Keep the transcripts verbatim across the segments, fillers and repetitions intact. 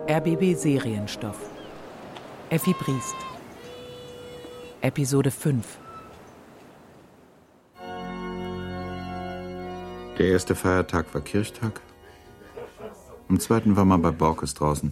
R B B Serienstoff. Effi Briest. Episode fünf. Der erste Feiertag war Kirchtag. Am zweiten war man bei Borkes draußen.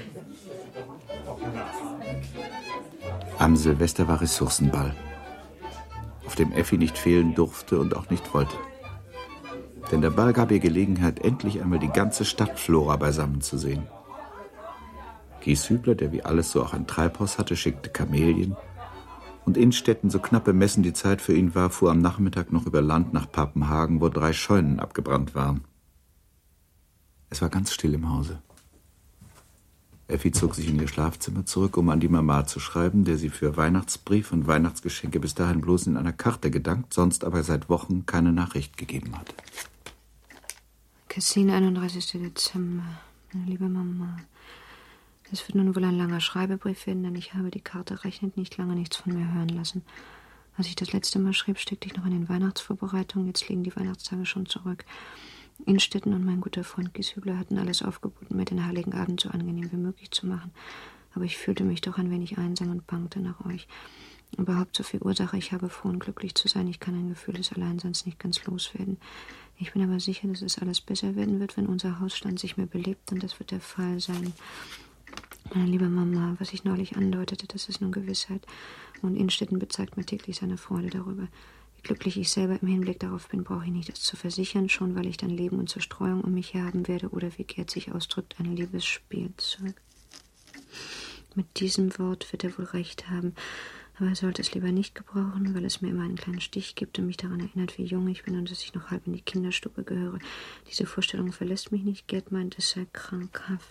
Am Silvester war Ressourcenball, auf dem Effi nicht fehlen durfte und auch nicht wollte. Denn der Ball gab ihr Gelegenheit, endlich einmal die ganze Stadtflora beisammen zu sehen. Gieshübler, der wie alles so auch ein Treibhaus hatte, schickte Kamelien. Und Innstetten, so knapp bemessen die Zeit für ihn war, fuhr am Nachmittag noch über Land nach Papenhagen, wo drei Scheunen abgebrannt waren. Es war ganz still im Hause. Effi zog sich in ihr Schlafzimmer zurück, um an die Mama zu schreiben, der sie für Weihnachtsbrief und Weihnachtsgeschenke bis dahin bloß in einer Karte gedankt, sonst aber seit Wochen keine Nachricht gegeben hatte. Kessin, einunddreißigster Dezember. Meine liebe Mama, es wird nun wohl ein langer Schreibebrief werden, denn ich habe die Karte rechnend nicht lange nichts von mir hören lassen. Als ich das letzte Mal schrieb, steckte ich noch in den Weihnachtsvorbereitungen. Jetzt liegen die Weihnachtstage schon zurück. Innstetten und mein guter Freund Gieshübler hatten alles aufgeboten, mir den Heiligen Abend so angenehm wie möglich zu machen. Aber ich fühlte mich doch ein wenig einsam und bangte nach euch. Überhaupt so viel Ursache ich habe, froh und glücklich zu sein. Ich kann ein Gefühl des Alleinseins nicht ganz loswerden. Ich bin aber sicher, dass es alles besser werden wird, wenn unser Hausstand sich mehr belebt, und das wird der Fall sein. Meine liebe Mama, was ich neulich andeutete, das ist nun Gewissheit. Und Innstetten bezeigt mir täglich seine Freude darüber. Wie glücklich ich selber im Hinblick darauf bin, brauche ich nicht das zu versichern, schon weil ich dann Leben und Zerstreuung um mich her haben werde, oder wie Gerd sich ausdrückt, ein Liebesspielzeug. Mit diesem Wort wird er wohl recht haben, aber er sollte es lieber nicht gebrauchen, weil es mir immer einen kleinen Stich gibt und mich daran erinnert, wie jung ich bin und dass ich noch halb in die Kinderstube gehöre. Diese Vorstellung verlässt mich nicht. Gerd meint, es sei krankhaft.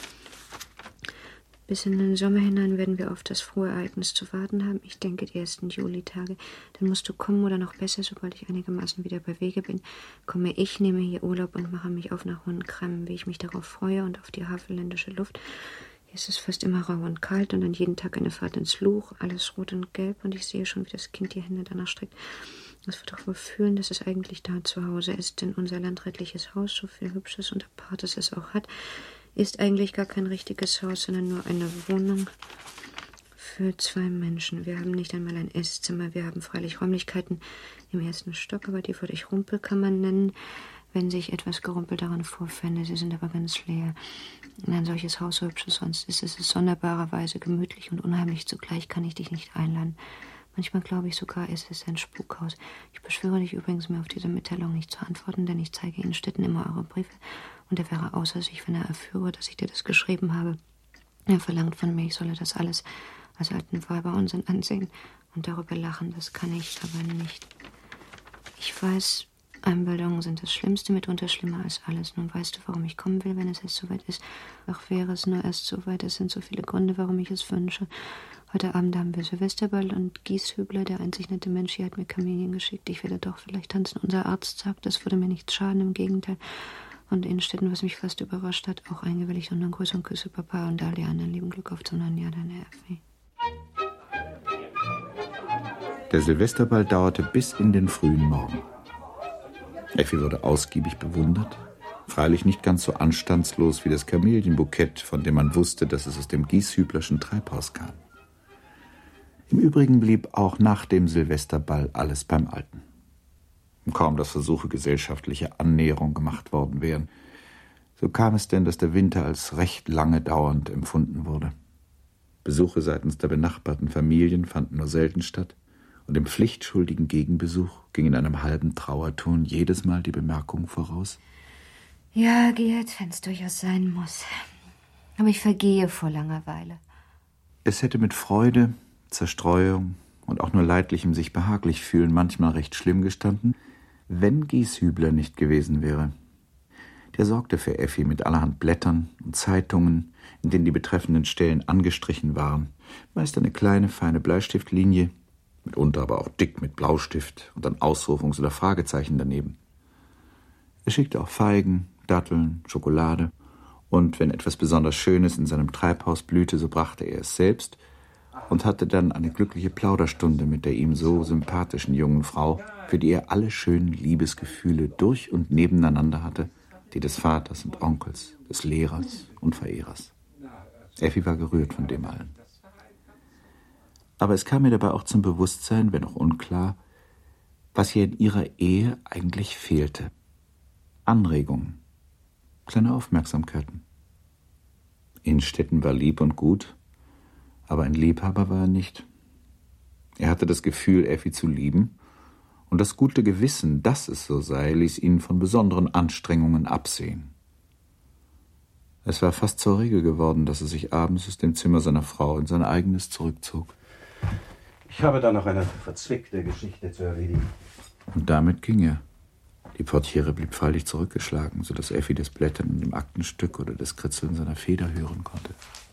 Bis in den Sommer hinein werden wir auf das frohe Ereignis zu warten haben. Ich denke, die ersten Julitage. Dann musst du kommen, oder noch besser, sobald ich einigermaßen wieder bei Wege bin, komme ich, nehme hier Urlaub und mache mich auf nach Hohenkremmen, wie ich mich darauf freue und auf die havelländische Luft. Hier ist es fast immer rau und kalt und dann jeden Tag eine Fahrt ins Luch, alles rot und gelb, und ich sehe schon, wie das Kind die Hände danach streckt. Es wird doch wohl fühlen, dass es eigentlich da zu Hause ist, denn unser landrätliches Haus, so viel Hübsches und Apartes es auch hat, ist eigentlich gar kein richtiges Haus, sondern nur eine Wohnung für zwei Menschen. Wir haben nicht einmal ein Esszimmer. Wir haben freilich Räumlichkeiten im ersten Stock, aber die würde ich Rumpelkammern nennen, wenn sich etwas Gerumpel daran vorfände. Sie sind aber ganz leer. In ein solches Haus, so hübsch es sonst ist, ist es sonderbarerweise gemütlich und unheimlich zugleich. Kann ich dich nicht einladen. Manchmal glaube ich sogar, es ist ein Spukhaus. Ich beschwöre dich übrigens, mir auf diese Mitteilung nicht zu antworten, denn ich zeige Innstetten immer eure Briefe. Und er wäre außer sich, wenn er erführe, dass ich dir das geschrieben habe. Er verlangt von mir, ich solle das alles als alten Weiber Unsinn ansehen und darüber lachen. Das kann ich aber nicht. Ich weiß, Einbildungen sind das Schlimmste, mitunter schlimmer als alles. Nun weißt du, warum ich kommen will, wenn es erst soweit ist. Ach, wäre es nur erst soweit. Es sind so viele Gründe, warum ich es wünsche. Heute Abend haben wir Silvesterball und Gieshübler, der einzig nette Mensch hier, hat mir Kamelien geschickt. Ich werde doch vielleicht tanzen. Unser Arzt sagt, das würde mir nichts schaden, im Gegenteil. Und Innstetten, was mich fast überrascht hat, auch eingewilligt, und dann Grüße und Küsse, Papa, und alle anderen lieben Glück auf zum neuen Jahr, deine Effi. Der Silvesterball dauerte bis in den frühen Morgen. Effi wurde ausgiebig bewundert, freilich nicht ganz so anstandslos wie das Kamelienbukett, von dem man wusste, dass es aus dem Gieshüblerschen Treibhaus kam. Im Übrigen blieb auch nach dem Silvesterball alles beim Alten. Kaum, dass Versuche gesellschaftlicher Annäherung gemacht worden wären. So kam es denn, dass der Winter als recht lange dauernd empfunden wurde. Besuche seitens der benachbarten Familien fanden nur selten statt, und im pflichtschuldigen Gegenbesuch ging in einem halben Trauerton jedes Mal die Bemerkung voraus: Ja, Gerd, wenn's durchaus sein muss. Aber ich vergehe vor Langeweile. Es hätte mit Freude, Zerstreuung und auch nur leidlichem sich behaglich fühlen manchmal recht schlimm gestanden, wenn Gieshübler nicht gewesen wäre. Der sorgte für Effi mit allerhand Blättern und Zeitungen, in denen die betreffenden Stellen angestrichen waren, meist eine kleine, feine Bleistiftlinie, mitunter aber auch dick mit Blaustift und dann Ausrufungs- oder Fragezeichen daneben. Er schickte auch Feigen, Datteln, Schokolade, und wenn etwas besonders Schönes in seinem Treibhaus blühte, so brachte er es selbst und hatte dann eine glückliche Plauderstunde mit der ihm so sympathischen jungen Frau, für die er alle schönen Liebesgefühle durch und nebeneinander hatte, die des Vaters und Onkels, des Lehrers und Verehrers. Effi war gerührt von dem allen. Aber es kam mir dabei auch zum Bewusstsein, wenn auch unklar, was ihr in ihrer Ehe eigentlich fehlte. Anregungen, kleine Aufmerksamkeiten. Innstetten war lieb und gut, aber ein Liebhaber war er nicht. Er hatte das Gefühl, Effi zu lieben, und das gute Gewissen, dass es so sei, ließ ihn von besonderen Anstrengungen absehen. Es war fast zur Regel geworden, dass er sich abends aus dem Zimmer seiner Frau in sein eigenes zurückzog. Ich habe da noch eine verzwickte Geschichte zu erledigen. Und damit ging er. Die Portiere blieb freilich zurückgeschlagen, sodass Effi das Blättern in dem Aktenstück oder das Kritzeln seiner Feder hören konnte.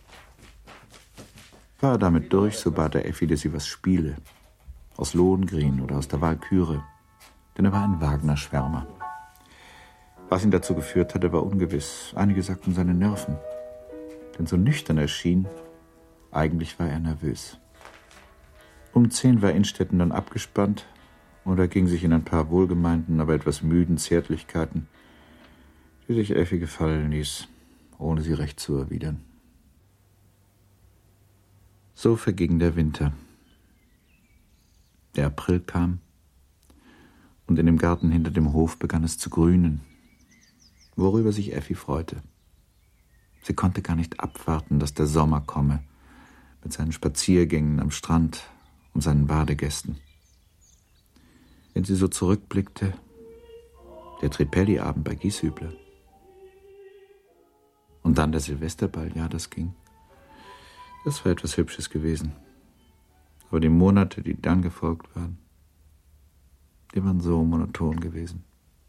War er damit durch, so bat er Effi, dass sie was spiele. Aus Lohengrin oder aus der Walküre. Denn er war ein Wagner-Schwärmer. Was ihn dazu geführt hatte, war ungewiss. Einige sagten seine Nerven. Denn so nüchtern er schien, eigentlich war er nervös. Um zehn war Innstetten dann abgespannt und er ging sich in ein paar wohlgemeinten, aber etwas müden Zärtlichkeiten, die sich Effi gefallen ließ, ohne sie recht zu erwidern. So verging der Winter. Der April kam und in dem Garten hinter dem Hof begann es zu grünen, worüber sich Effi freute. Sie konnte gar nicht abwarten, dass der Sommer komme, mit seinen Spaziergängen am Strand und seinen Badegästen. Wenn sie so zurückblickte, der Tripelli-Abend bei Gieshübler. Und dann der Silvesterball, ja, das ging. Das war etwas Hübsches gewesen. Aber die Monate, die dann gefolgt waren, die waren so monoton gewesen.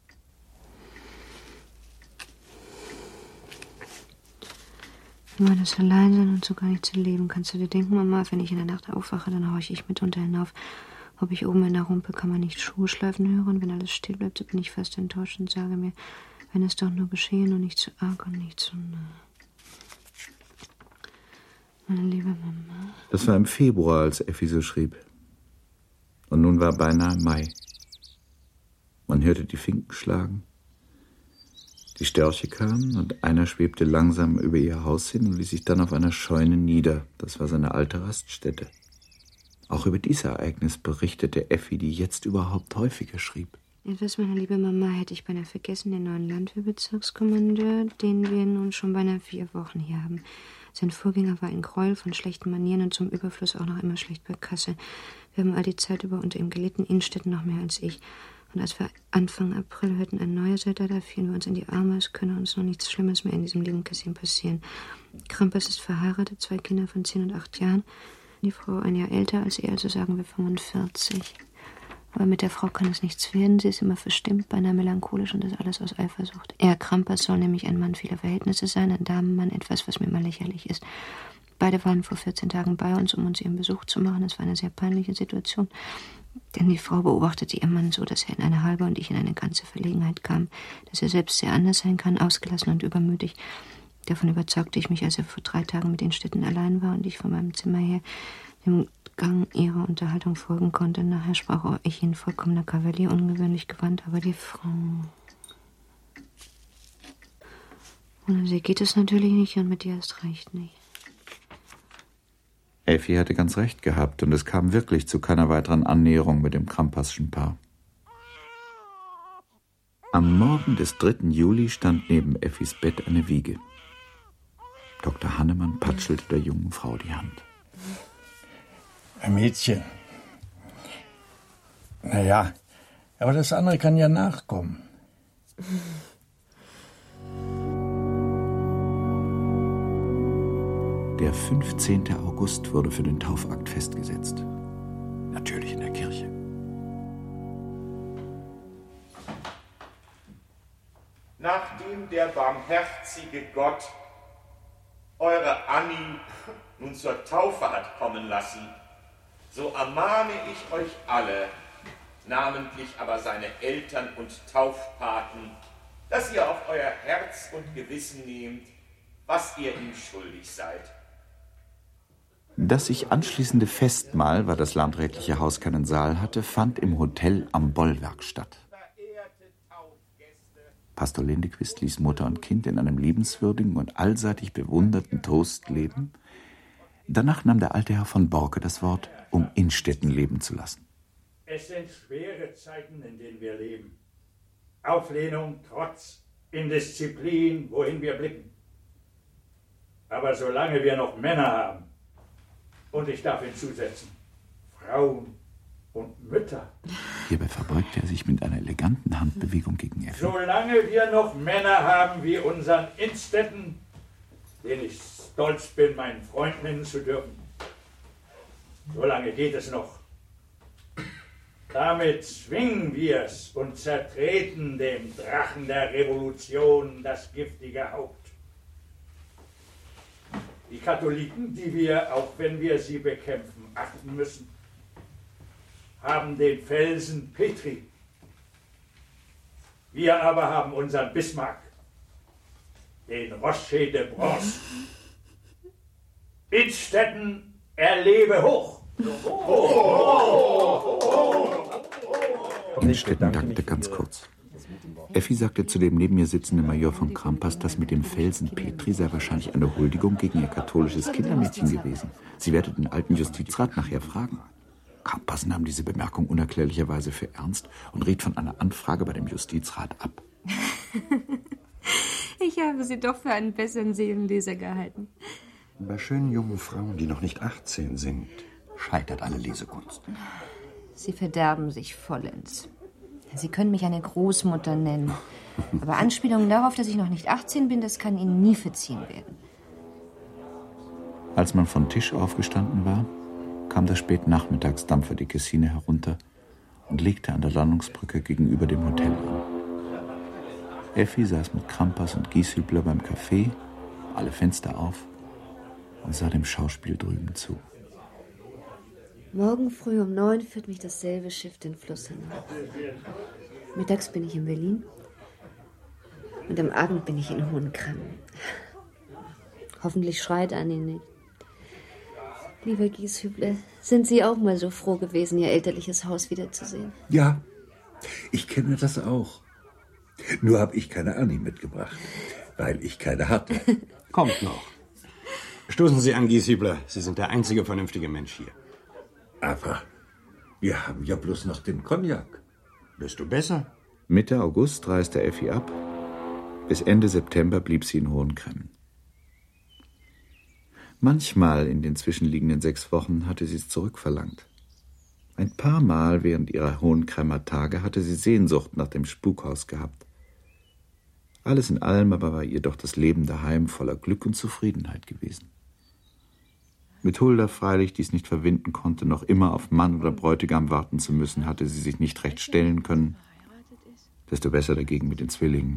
Immer das Alleinsein und so gar nicht zu leben. Kannst du dir denken, Mama, wenn ich in der Nacht aufwache, dann horche ich mitunter hinauf, ob ich oben in der Rumpelkammer nicht Schuhe schleifen höre. Und wenn alles still bleibt, so bin ich fast enttäuscht und sage mir, wenn es doch nur geschehen und nicht zu arg und nicht zu nah. Meine liebe Mama. Das war im Februar, als Effi so schrieb. Und nun war beinahe Mai. Man hörte die Finken schlagen. Die Störche kamen und einer schwebte langsam über ihr Haus hin und ließ sich dann auf einer Scheune nieder. Das war seine alte Raststätte. Auch über dieses Ereignis berichtete Effi, die jetzt überhaupt häufiger schrieb. Etwas, meine liebe Mama, hätte ich beinahe vergessen, den neuen Landwehrbezirkskommandeur, den wir nun schon beinahe vier Wochen hier haben. Sein Vorgänger war ein Gräuel von schlechten Manieren und zum Überfluss auch noch immer schlecht bei Kasse. Wir haben all die Zeit über unter ihm gelitten, Innstetten noch mehr als ich. Und als wir Anfang April hörten, ein neuer sei da, da fielen wir uns in die Arme, es könne uns noch nichts Schlimmes mehr in diesem lieben Kassim passieren. Krampers ist verheiratet, zwei Kinder von zehn und acht Jahren. Die Frau ein Jahr älter als er, also sagen wir fünfundvierzig. Aber mit der Frau kann es nichts werden. Sie ist immer verstimmt, beinahe melancholisch und das alles aus Eifersucht. Er, Krampers, soll nämlich ein Mann vieler Verhältnisse sein, ein Damenmann, etwas, was mir mal lächerlich ist. Beide waren vor vierzehn Tagen bei uns, um uns ihren Besuch zu machen. Es war eine sehr peinliche Situation, denn die Frau beobachtete ihren Mann so, dass er in eine halbe und ich in eine ganze Verlegenheit kam, dass er selbst sehr anders sein kann, ausgelassen und übermütig. Davon überzeugte ich mich, als er vor drei Tagen mit den Städten allein war und ich von meinem Zimmer her dem Gang ihrer Unterhaltung folgen konnte. Nachher sprach auch ich in vollkommener Kavalier, ungewöhnlich gewandt, aber die Frau... Ohne sie geht es natürlich nicht und mit dir erst recht nicht. Effi hatte ganz recht gehabt und es kam wirklich zu keiner weiteren Annäherung mit dem Kramperschen Paar. Am Morgen des dritten Juli stand neben Effis Bett eine Wiege. Doktor Hannemann patschelte der jungen Frau die Hand. Ein Mädchen. Naja, aber das andere kann ja nachkommen. Der fünfzehnten August wurde für den Taufakt festgesetzt. Natürlich in der Kirche. Nachdem der barmherzige Gott eure Annie nun zur Taufe hat kommen lassen, so ermahne ich euch alle, namentlich aber seine Eltern und Taufpaten, dass ihr auf euer Herz und Gewissen nehmt, was ihr ihm schuldig seid. Das sich anschließende Festmahl, weil das landrätliche Haus keinen Saal hatte, fand im Hotel am Bollwerk statt. Pastor Lindequist ließ Mutter und Kind in einem liebenswürdigen und allseitig bewunderten Toast leben. Danach nahm der alte Herr von Borke das Wort, um Innstetten leben zu lassen. Es sind schwere Zeiten, in denen wir leben. Auflehnung, Trotz, Indisziplin, wohin wir blicken. Aber solange wir noch Männer haben, und ich darf hinzusetzen, Frauen und Mütter. Hierbei verbeugte er sich mit einer eleganten Handbewegung gegen Effi. Solange wir noch Männer haben wie unseren Innstetten, den ich stolz bin, meinen Freund nennen zu dürfen, solange geht es noch. Damit zwingen wir es und zertreten dem Drachen der Revolution das giftige Haupt. Die Katholiken, die wir, auch wenn wir sie bekämpfen, achten müssen, haben den Felsen Petri. Wir aber haben unseren Bismarck, den Rocher de Bronze. Innstetten, erlebe hoch! Innstetten dankte ganz kurz. Effi sagte zu dem neben mir sitzenden Major von Krampas, das mit dem Felsen Petri sei wahrscheinlich eine Huldigung gegen ihr katholisches Kindermädchen gewesen. Sie werde den alten Justizrat nachher fragen. Krampas nahm diese Bemerkung unerklärlicherweise für ernst und riet von einer Anfrage bei dem Justizrat ab. Ich habe Sie doch für einen besseren Seelenleser gehalten. Bei schönen jungen Frauen, die noch nicht achtzehn sind, scheitert alle Lesekunst. Sie verderben sich vollends. Sie können mich eine Großmutter nennen. Aber Anspielungen darauf, dass ich noch nicht achtzehn bin, das kann Ihnen nie verziehen werden. Als man von Tisch aufgestanden war, kam der Spätnachmittagsdampfer die Kessine herunter und legte an der Landungsbrücke gegenüber dem Hotel an. Effi saß mit Krampas und Gieshübler beim Café, alle Fenster auf, und sah dem Schauspiel drüben zu. Morgen früh um neun führt mich dasselbe Schiff den Fluss hinauf. Mittags bin ich in Berlin und am Abend bin ich in Hohenkremmen. Hoffentlich schreit Annie nicht. Lieber Gieshübler, sind Sie auch mal so froh gewesen, Ihr elterliches Haus wiederzusehen? Ja, ich kenne das auch. Nur habe ich keine Annie mitgebracht, weil ich keine hatte. Kommt noch. Stoßen Sie an, Gieshübler. Sie sind der einzige vernünftige Mensch hier. Aber wir haben ja bloß noch den Cognac. Desto besser. Mitte August reiste Effi ab. Bis Ende September blieb sie in Hohenkremmen. Manchmal in den zwischenliegenden sechs Wochen hatte sie es zurückverlangt. Ein paar Mal während ihrer Hohenkremmer Tage hatte sie Sehnsucht nach dem Spukhaus gehabt. Alles in allem aber war ihr doch das Leben daheim voller Glück und Zufriedenheit gewesen. Mit Hulda freilich, die es nicht verwinden konnte, noch immer auf Mann oder Bräutigam warten zu müssen, hatte sie sich nicht recht stellen können. Desto besser dagegen mit den Zwillingen.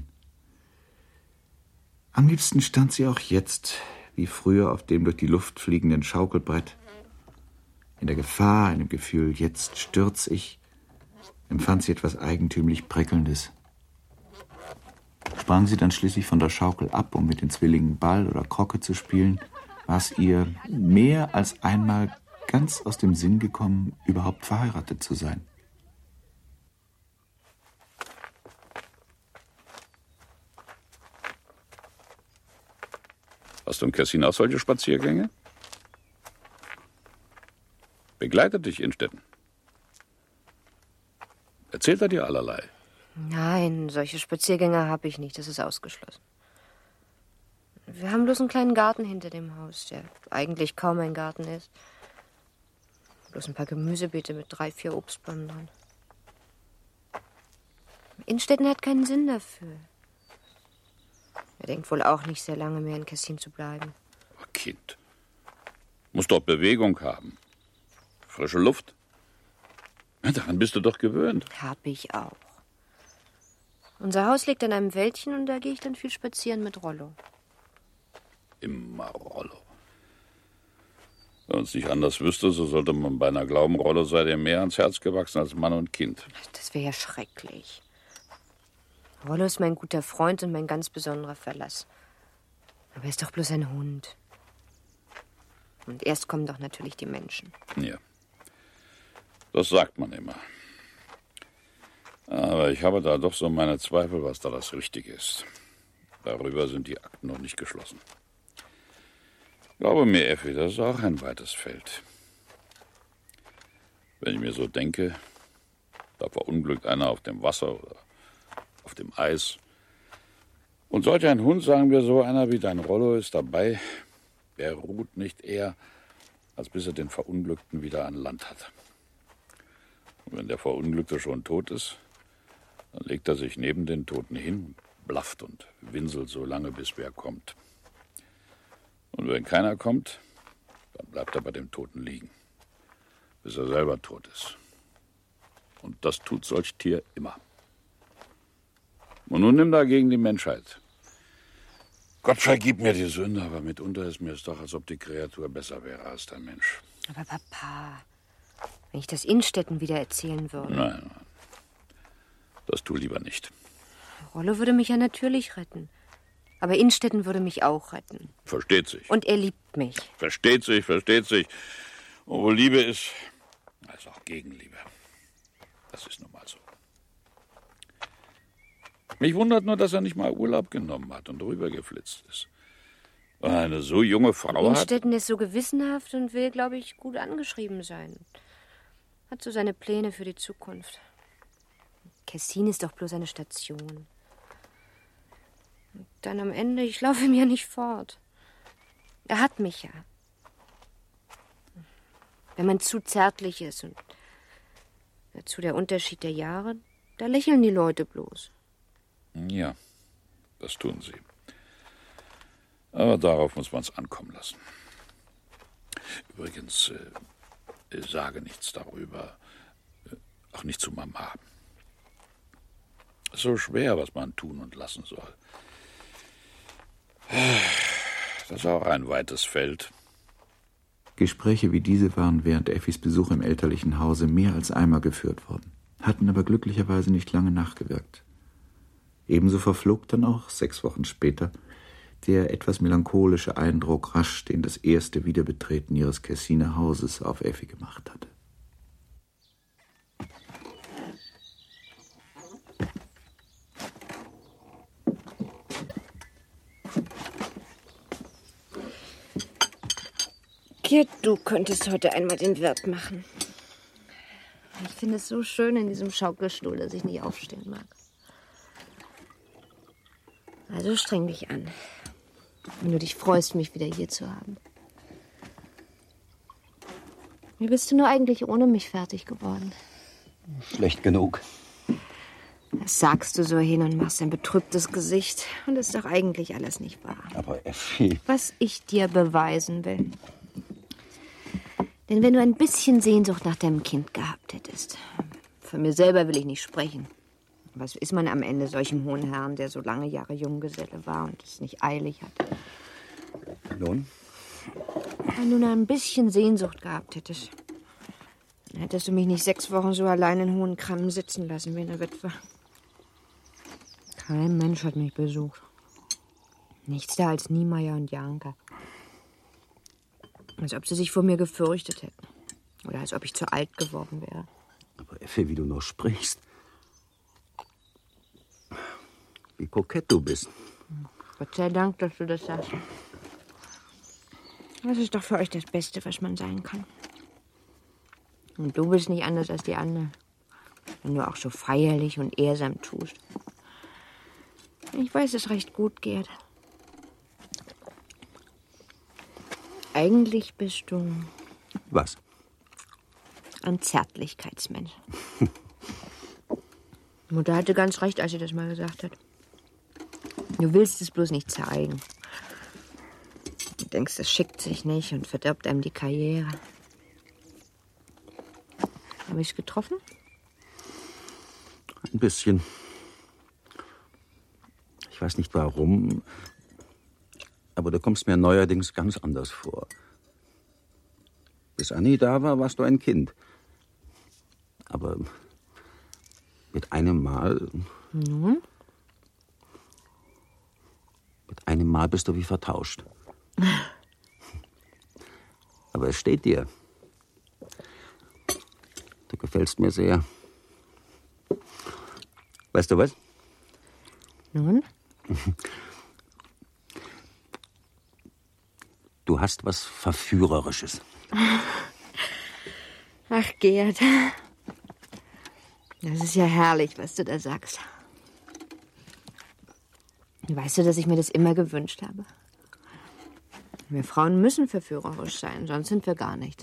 Am liebsten stand sie auch jetzt, wie früher, auf dem durch die Luft fliegenden Schaukelbrett. In der Gefahr, in dem Gefühl, jetzt stürz ich, empfand sie etwas eigentümlich Prickelndes. Sprang sie dann schließlich von der Schaukel ab, um mit den Zwillingen Ball oder Krocke zu spielen, war es ihr mehr als einmal ganz aus dem Sinn gekommen, überhaupt verheiratet zu sein. Hast du im Kessin auch solche Spaziergänge? Begleitet dich Innstetten? Erzählt er dir allerlei? Nein, solche Spaziergänge habe ich nicht, das ist ausgeschlossen. Wir haben bloß einen kleinen Garten hinter dem Haus, der eigentlich kaum ein Garten ist. Bloß ein paar Gemüsebeete mit drei, vier Obstbäumen dran. Innstetten hat keinen Sinn dafür. Er denkt wohl auch nicht sehr lange mehr in Kessin zu bleiben. Kind, muss doch Bewegung haben. Frische Luft. Ja, daran bist du doch gewöhnt. Hab ich auch. Unser Haus liegt an einem Wäldchen und da gehe ich dann viel spazieren mit Rollo. Immer Rollo. Wenn man es nicht anders wüsste, so sollte man beinahe glauben, Rollo sei dir mehr ans Herz gewachsen als Mann und Kind. Das wäre ja schrecklich. Rollo ist mein guter Freund und mein ganz besonderer Verlass. Aber er ist doch bloß ein Hund. Und erst kommen doch natürlich die Menschen. Ja, das sagt man immer. Aber ich habe da doch so meine Zweifel, was da das Richtige ist. Darüber sind die Akten noch nicht geschlossen. Glaube mir, Effi, das ist auch ein weites Feld. Wenn ich mir so denke, da verunglückt einer auf dem Wasser oder auf dem Eis. Und solch ein Hund, sagen wir so, einer wie dein Rollo ist dabei, der ruht nicht eher, als bis er den Verunglückten wieder an Land hat. Und wenn der Verunglückte schon tot ist, dann legt er sich neben den Toten hin und blafft und winselt so lange, bis wer kommt. Und wenn keiner kommt, dann bleibt er bei dem Toten liegen, bis er selber tot ist. Und das tut solch Tier immer. Und nun nimm dagegen die Menschheit. Gott vergib mir die Sünde, aber mitunter ist mir es doch, als ob die Kreatur besser wäre als der Mensch. Aber Papa, wenn ich das Innstetten wieder erzählen würde. Nein, nein. Das tu lieber nicht. Rollo würde mich ja natürlich retten. Aber Innstetten würde mich auch retten. Versteht sich. Und er liebt mich. Versteht sich, versteht sich. Und wo Liebe ist, ist auch Gegenliebe. Das ist nun mal so. Mich wundert nur, dass er nicht mal Urlaub genommen hat und rübergeflitzt ist. Eine so junge Frau hat... Innstetten ist so gewissenhaft und will, glaube ich, gut angeschrieben sein. Hat so seine Pläne für die Zukunft. Kessin ist doch bloß eine Station. Und dann am Ende, ich laufe ihm ja nicht fort. Er hat mich ja. Wenn man zu zärtlich ist und dazu der Unterschied der Jahre, da lächeln die Leute bloß. Ja, das tun sie. Aber darauf muss man es ankommen lassen. Übrigens, äh, sage nichts darüber. Äh, auch nicht zu Mama. So schwer, was man tun und lassen soll. Das ist auch ein weites Feld. Gespräche wie diese waren während Effis Besuch im elterlichen Hause mehr als einmal geführt worden, hatten aber glücklicherweise nicht lange nachgewirkt. Ebenso verflog dann auch, sechs Wochen später, der etwas melancholische Eindruck rasch, den das erste Wiederbetreten ihres Kessiner Hauses auf Effi gemacht hatte. Gerd, du könntest heute einmal den Wirt machen. Ich finde es so schön in diesem Schaukelstuhl, dass ich nicht aufstehen mag. Also streng dich an, wenn du dich freust, mich wieder hier zu haben. Wie bist du nur eigentlich ohne mich fertig geworden? Schlecht genug. Das sagst du so hin und machst ein betrübtes Gesicht. Und ist doch eigentlich alles nicht wahr. Aber Effi... Was ich dir beweisen will. Denn wenn du ein bisschen Sehnsucht nach deinem Kind gehabt hättest, von mir selber will ich nicht sprechen. Was ist man am Ende solchem hohen Herrn, der so lange Jahre Junggeselle war und es nicht eilig hatte? Nun? Wenn du nur ein bisschen Sehnsucht gehabt hättest, dann hättest du mich nicht sechs Wochen so allein in hohen Krammen sitzen lassen wie eine Witwe. Kein Mensch hat mich besucht. Nichts da als Niemeyer und Janka. Als ob sie sich vor mir gefürchtet hätten. Oder als ob ich zu alt geworden wäre. Aber Effi, wie du noch sprichst. Wie kokett du bist. Gott sei Dank, dass du das sagst. Das ist doch für euch das Beste, was man sein kann. Und du bist nicht anders als die anderen. Wenn du auch so feierlich und ehrsam tust. Ich weiß es recht gut, Gerd. Eigentlich bist du... Was? Ein Zärtlichkeitsmensch. Mutter hatte ganz recht, als sie das mal gesagt hat. Du willst es bloß nicht zeigen. Du denkst, es schickt sich nicht und verdirbt einem die Karriere. Habe ich es getroffen? Ein bisschen. Ich weiß nicht warum, aber du kommst mir neuerdings ganz anders vor. Bis Annie da war, warst du ein Kind. Aber mit einem Mal... Nun? Mit einem Mal bist du wie vertauscht. Aber es steht dir. Du gefällst mir sehr. Weißt du was? Nun? Du hast was Verführerisches. Ach, Gerd. Das ist ja herrlich, was du da sagst. Weißt du, dass ich mir das immer gewünscht habe? Wir Frauen müssen verführerisch sein, sonst sind wir gar nicht.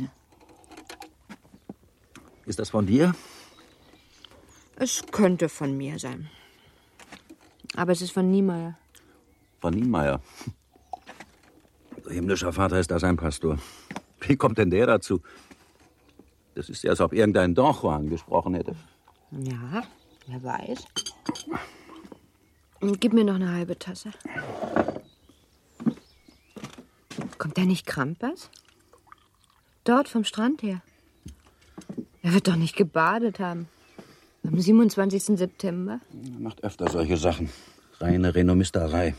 Ist das von dir? Es könnte von mir sein. Aber es ist von Niemeyer. Von Niemeyer? Himmlischer Vater, ist das ein Pastor? Wie kommt denn der dazu? Das ist ja, als ob irgendein Don Juan gesprochen hätte. Ja, wer weiß. Gib mir noch eine halbe Tasse. Kommt der nicht Krampas? Dort vom Strand her. Er wird doch nicht gebadet haben. Am siebenundzwanzigsten September. Er macht öfter solche Sachen. Reine Renommisterei.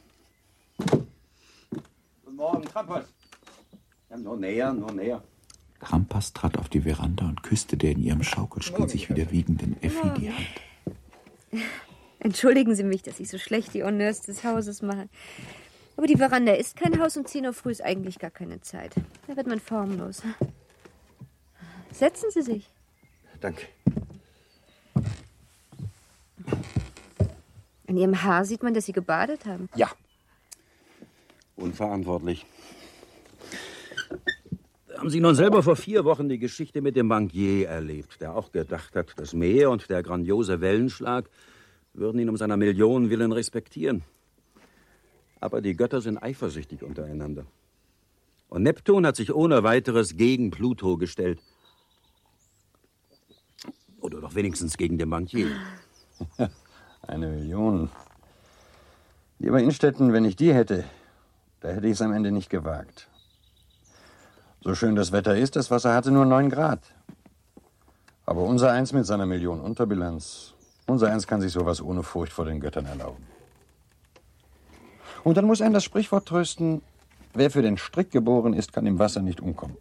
Guten Morgen, Krampas. Ja, nur näher, nur näher. Krampas trat auf die Veranda und küsste der in ihrem Schaukelstuhl sich wieder wiegenden Effi die Hand. Entschuldigen Sie mich, dass ich so schlecht die Honneurs des Hauses mache. Aber die Veranda ist kein Haus und zehn Uhr früh ist eigentlich gar keine Zeit. Da wird man formlos. Setzen Sie sich. Danke. An Ihrem Haar sieht man, dass Sie gebadet haben. Ja. Unverantwortlich. Haben Sie nun selber vor vier Wochen die Geschichte mit dem Bankier erlebt, der auch gedacht hat, das Meer und der grandiose Wellenschlag würden ihn um seiner Million willen respektieren. Aber die Götter sind eifersüchtig untereinander. Und Neptun hat sich ohne weiteres gegen Pluto gestellt. Oder doch wenigstens gegen den Bankier. Eine Million. Lieber Innstetten, wenn ich die hätte, da hätte ich es am Ende nicht gewagt. So schön das Wetter ist, das Wasser hatte nur neun Grad. Aber unser Eins mit seiner Million Unterbilanz, unser Eins kann sich sowas ohne Furcht vor den Göttern erlauben. Und dann muss einen das Sprichwort trösten, wer für den Strick geboren ist, kann im Wasser nicht umkommen.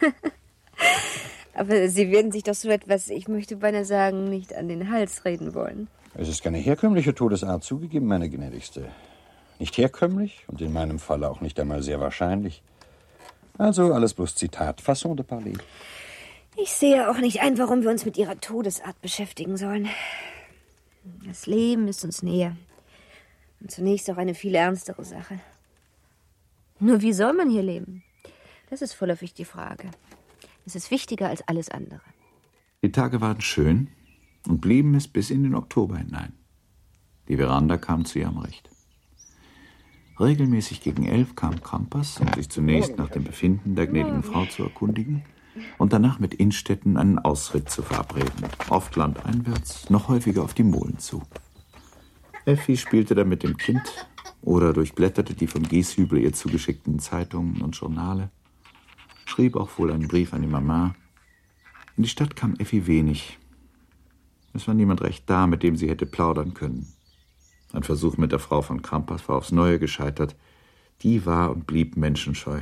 Aber Sie werden sich doch so etwas, ich möchte beinahe sagen, nicht an den Hals reden wollen. Es ist keine herkömmliche Todesart zugegeben, meine Gnädigste. Nicht herkömmlich und in meinem Falle auch nicht einmal sehr wahrscheinlich. Also alles bloß Zitat, façon de parler. Ich sehe auch nicht ein, warum wir uns mit Ihrer Todesart beschäftigen sollen. Das Leben ist uns näher. Und zunächst auch eine viel ernstere Sache. Nur wie soll man hier leben? Das ist vorläufig die Frage. Es ist wichtiger als alles andere. Die Tage waren schön und blieben es bis in den Oktober hinein. Die Veranda kam zu ihrem Recht. Regelmäßig gegen elf kam Krampas, um sich zunächst nach dem Befinden der gnädigen Frau zu erkundigen und danach mit Innstetten einen Ausritt zu verabreden, oft landeinwärts, noch häufiger auf die Molen zu. Effi spielte dann mit dem Kind oder durchblätterte die von Gieshübel ihr zugeschickten Zeitungen und Journale, schrieb auch wohl einen Brief an die Mama. In die Stadt kam Effi wenig. Es war niemand recht da, mit dem sie hätte plaudern können. Ein Versuch mit der Frau von Krampas war aufs Neue gescheitert. Die war und blieb menschenscheu.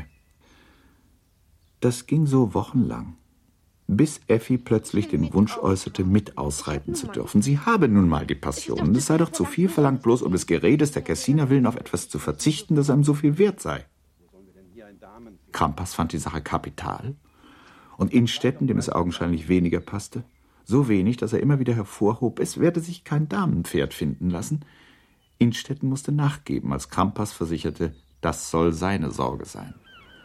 Das ging so wochenlang, bis Effi plötzlich den Wunsch äußerte, mit ausreiten zu dürfen. Sie habe nun mal die Passion. Es sei doch zu viel verlangt, bloß um des Geredes der Kessiner willen auf etwas zu verzichten, das einem so viel wert sei. Krampas fand die Sache kapital. Und Innstetten, dem es augenscheinlich weniger passte, so wenig, dass er immer wieder hervorhob, es werde sich kein Damenpferd finden lassen. Innstetten musste nachgeben, als Krampas versicherte, das soll seine Sorge sein.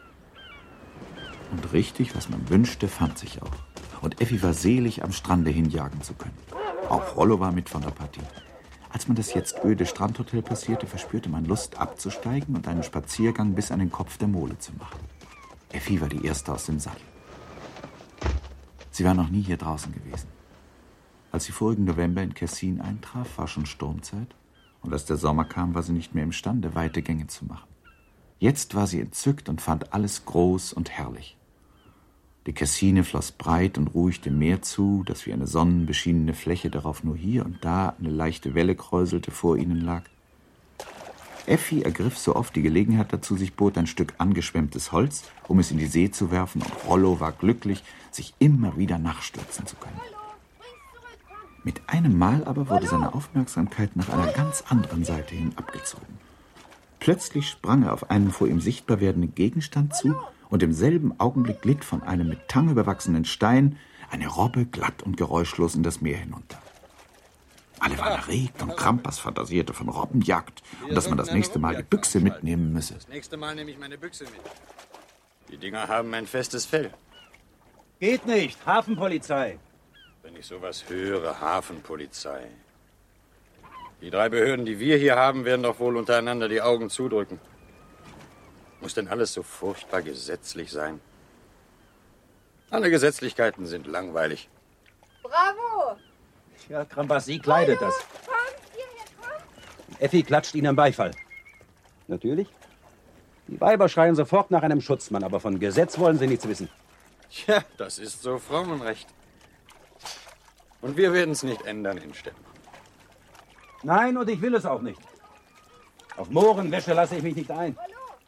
Und richtig, was man wünschte, fand sich auch. Und Effi war selig, am Strande hinjagen zu können. Auch Rollo war mit von der Partie. Als man das jetzt öde Strandhotel passierte, verspürte man Lust, abzusteigen und einen Spaziergang bis an den Kopf der Mole zu machen. Effi war die Erste aus dem Sattel. Sie war noch nie hier draußen gewesen. Als sie vorigen November in Kessin eintraf, war schon Sturmzeit. Und als der Sommer kam, war sie nicht mehr imstande, weite Gänge zu machen. Jetzt war sie entzückt und fand alles groß und herrlich. Die Kessine floss breit und ruhig dem Meer zu, das wie eine sonnenbeschienene Fläche darauf nur hier und da eine leichte Welle kräuselte vor ihnen lag. Effi ergriff so oft die Gelegenheit dazu, sich bot ein Stück angeschwemmtes Holz, um es in die See zu werfen, und Rollo war glücklich, sich immer wieder nachstürzen zu können. Mit einem Mal aber wurde seine Aufmerksamkeit nach einer ganz anderen Seite hin abgezogen. Plötzlich sprang er auf einen vor ihm sichtbar werdenden Gegenstand zu und im selben Augenblick glitt von einem mit Tang überwachsenen Stein eine Robbe glatt und geräuschlos in das Meer hinunter. Alle waren erregt und Krampas fantasierte von Robbenjagd und dass man das nächste Mal die Büchse mitnehmen müsse. Das nächste Mal nehme ich meine Büchse mit. Die Dinger haben ein festes Fell. Geht nicht, Hafenpolizei. Wenn ich sowas höre, Hafenpolizei. Die drei Behörden, die wir hier haben, werden doch wohl untereinander die Augen zudrücken. Muss denn alles so furchtbar gesetzlich sein? Alle Gesetzlichkeiten sind langweilig. Bravo! Ja, Krampas, sie kleidet das. Kommt, hierher, kommt! Effi klatscht ihnen Beifall. Natürlich. Die Weiber schreien sofort nach einem Schutzmann, aber von Gesetz wollen sie nichts wissen. Tja, das ist so Frauenrecht. Und wir werden es nicht ändern, Innstetten. Nein, und ich will es auch nicht. Auf Mohrenwäsche lasse ich mich nicht ein.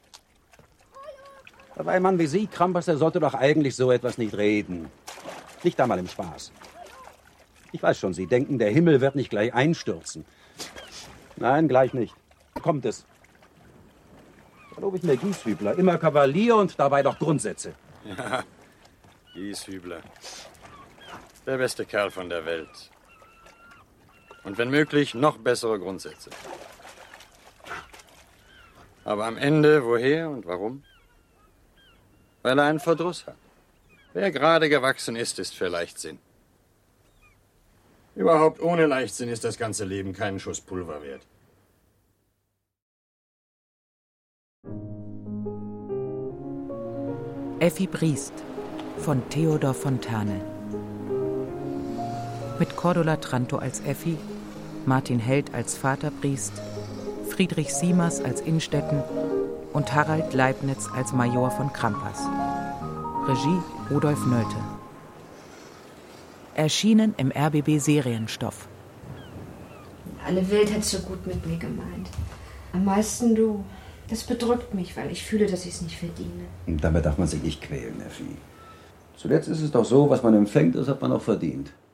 Aber ein Mann wie Sie, Krampas, der sollte doch eigentlich so etwas nicht reden. Nicht einmal im Spaß. Ich weiß schon, Sie denken, der Himmel wird nicht gleich einstürzen. Nein, gleich nicht. Kommt es. Da lobe ich mir Gieshübler. Immer Kavalier und dabei doch Grundsätze. Ja, Gieshübler. Der beste Kerl von der Welt. Und wenn möglich, noch bessere Grundsätze. Aber am Ende, woher und warum? Weil er einen Verdruss hat. Wer gerade gewachsen ist, ist für Leichtsinn. Überhaupt ohne Leichtsinn ist das ganze Leben keinen Schuss Pulver wert. Effi Briest von Theodor Fontane. Mit Cordula Tranto als Effi, Martin Held als Vater Briest, Friedrich Siemers als Innstetten und Harald Leibniz als Major von Krampas. Regie Rudolf Nölte. Erschienen im R B B Serienstoff. Alle Welt hat so gut mit mir gemeint. Am meisten du. Das bedrückt mich, weil ich fühle, dass ich es nicht verdiene. Und damit darf man sich nicht quälen, Effi. Zuletzt ist es doch so, was man empfängt, das hat man auch verdient.